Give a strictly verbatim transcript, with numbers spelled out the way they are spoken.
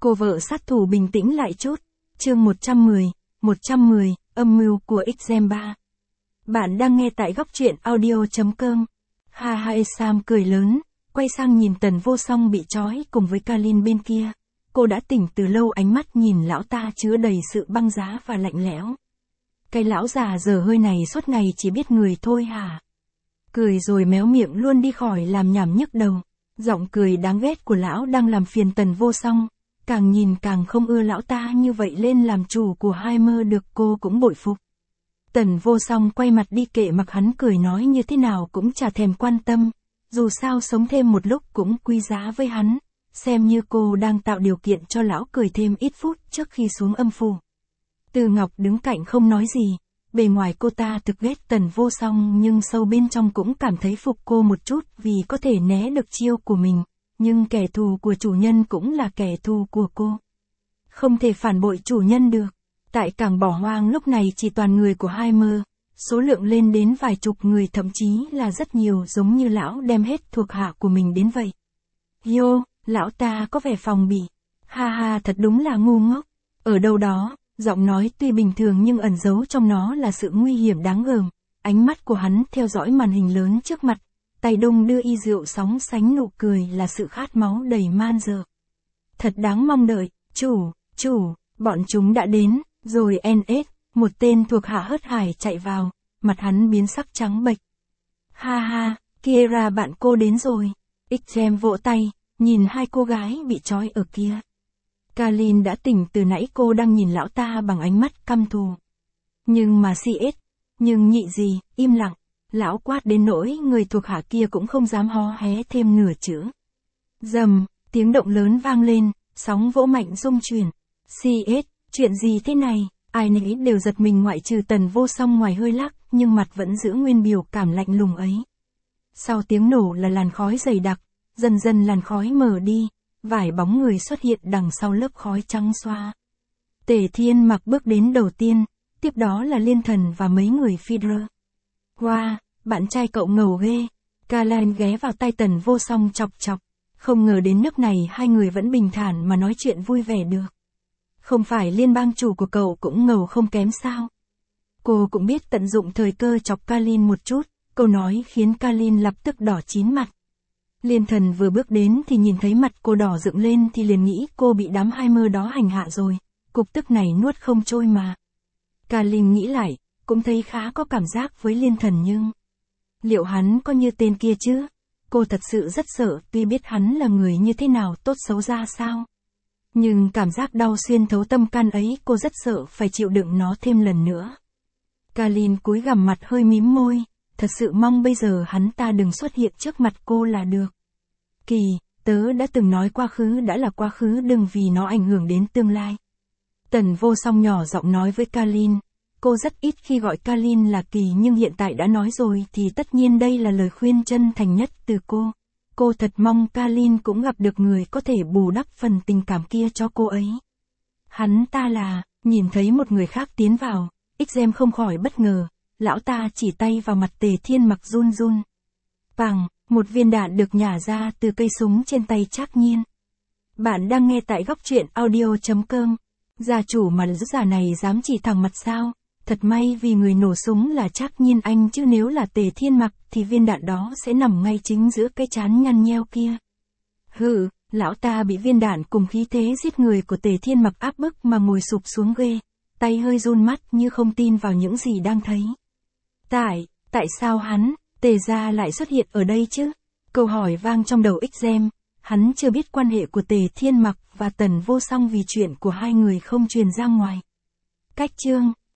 Cô vợ sát thủ bình tĩnh lại chút. Chương một trăm mười, một trăm mười, âm mưu của Exem ba. Bạn đang nghe tại góc truyện audio chấm com. Ha ha, Sam cười lớn, quay sang nhìn Tần Vô Song bị trói cùng với Kalin bên kia. Cô đã tỉnh từ lâu, ánh mắt nhìn lão ta chứa đầy sự băng giá và lạnh lẽo. Cái lão già dở hơi này suốt ngày chỉ biết người thôi hả? Cười rồi méo miệng luôn đi khỏi làm nhảm nhức đầu. Giọng cười đáng ghét của lão đang làm phiền Tần Vô Song. Càng nhìn càng không ưa lão ta như vậy, lên làm chủ của hai mơ được cô cũng bội phục. Tần Vô Song quay mặt đi, kệ mặc hắn cười nói như thế nào cũng chả thèm quan tâm. Dù sao sống thêm một lúc cũng quý giá với hắn. Xem như cô đang tạo điều kiện cho lão cười thêm ít phút trước khi xuống âm phủ. Từ Ngọc đứng cạnh không nói gì. Bề ngoài cô ta thực ghét Tần Vô Song nhưng sâu bên trong cũng cảm thấy phục cô một chút vì có thể né được chiêu của mình. Nhưng kẻ thù của chủ nhân cũng là kẻ thù của cô. Không thể phản bội chủ nhân được. Tại cảng bỏ hoang lúc này chỉ toàn người của hai mơ. Số lượng lên đến vài chục người, thậm chí là rất nhiều, giống như lão đem hết thuộc hạ của mình đến vậy. Yo, lão ta có vẻ phòng bị. Ha ha, thật đúng là ngu ngốc. Ở đâu đó, giọng nói tuy bình thường nhưng ẩn giấu trong nó là sự nguy hiểm đáng gờm. Ánh mắt của hắn theo dõi màn hình lớn trước mặt. Tay đung đưa y rượu sóng sánh, nụ cười là sự khát máu đầy man dợ. Thật đáng mong đợi. Chủ, chủ, bọn chúng đã đến, rồi en ét, một tên thuộc hạ hớt hải chạy vào, mặt hắn biến sắc trắng bệch. Ha ha, Kiera bạn cô đến rồi. Exem vỗ tay, nhìn hai cô gái bị trói ở kia. Kalin đã tỉnh từ nãy, cô đang nhìn lão ta bằng ánh mắt căm thù. Nhưng mà xê ét, nhưng nhị gì, im lặng. Lão quát đến nỗi người thuộc hạ kia cũng không dám hó hé thêm nửa chữ. Dầm, tiếng động lớn vang lên, sóng vỗ mạnh rung chuyển. xê ét, chuyện gì thế này? Ai nấy đều giật mình ngoại trừ Tần Vô Song, ngoài hơi lắc, nhưng mặt vẫn giữ nguyên biểu cảm lạnh lùng ấy. Sau tiếng nổ là làn khói dày đặc, dần dần làn khói mở đi, vài bóng người xuất hiện đằng sau lớp khói trắng xoa. Tề Thiên Mặc bước đến đầu tiên, tiếp đó là Liên Thần và mấy người Fidra. Wow, bạn trai cậu ngầu ghê. Kalin ghé vào tai Tần Vô Song chọc chọc. Không ngờ đến nước này hai người vẫn bình thản mà nói chuyện vui vẻ được. Không phải liên bang chủ của cậu cũng ngầu không kém sao? Cô cũng biết tận dụng thời cơ chọc Kalin một chút, câu nói khiến Kalin lập tức đỏ chín mặt. Liên Thần vừa bước đến thì nhìn thấy mặt cô đỏ dựng lên thì liền nghĩ cô bị đám hai mơ đó hành hạ rồi, cục tức này nuốt không trôi mà. Kalin nghĩ lại, cũng thấy khá có cảm giác với Liên Thần, nhưng liệu hắn có như tên kia chứ? Cô thật sự rất sợ, tuy biết hắn là người như thế nào, tốt xấu ra sao. Nhưng cảm giác đau xuyên thấu tâm can ấy, cô rất sợ phải chịu đựng nó thêm lần nữa. Kalin cúi gằm mặt hơi mím môi, thật sự mong bây giờ hắn ta đừng xuất hiện trước mặt cô là được. Kỳ, tớ đã từng nói quá khứ đã là quá khứ, đừng vì nó ảnh hưởng đến tương lai. Tần Vô Song nhỏ giọng nói với Kalin. Cô rất ít khi gọi Kalin là Kỳ nhưng hiện tại đã nói rồi thì tất nhiên đây là lời khuyên chân thành nhất từ cô. Cô thật mong Kalin cũng gặp được người có thể bù đắp phần tình cảm kia cho cô ấy. Hắn ta là, nhìn thấy một người khác tiến vào, Exem không khỏi bất ngờ, lão ta chỉ tay vào mặt Tề Thiên Mặc run run. Pằng, một viên đạn được nhả ra từ cây súng trên tay Trác Nhiên. Bạn đang nghe tại góc truyện audio chấm com. Gia chủ mà già này dám chỉ thẳng mặt sao? Thật may vì người nổ súng là Trác Nhiên anh, chứ nếu là Tề Thiên Mặc thì viên đạn đó sẽ nằm ngay chính giữa cái trán nhăn nheo kia. Hừ, lão ta bị viên đạn cùng khí thế giết người của Tề Thiên Mặc áp bức mà ngồi sụp xuống ghê, tay hơi run, mắt như không tin vào những gì đang thấy. Tại, tại sao hắn, Tề gia lại xuất hiện ở đây chứ? Câu hỏi vang trong đầu Exem, hắn chưa biết quan hệ của Tề Thiên Mặc và Tần Vô Song vì chuyện của hai người không truyền ra ngoài. Cách chương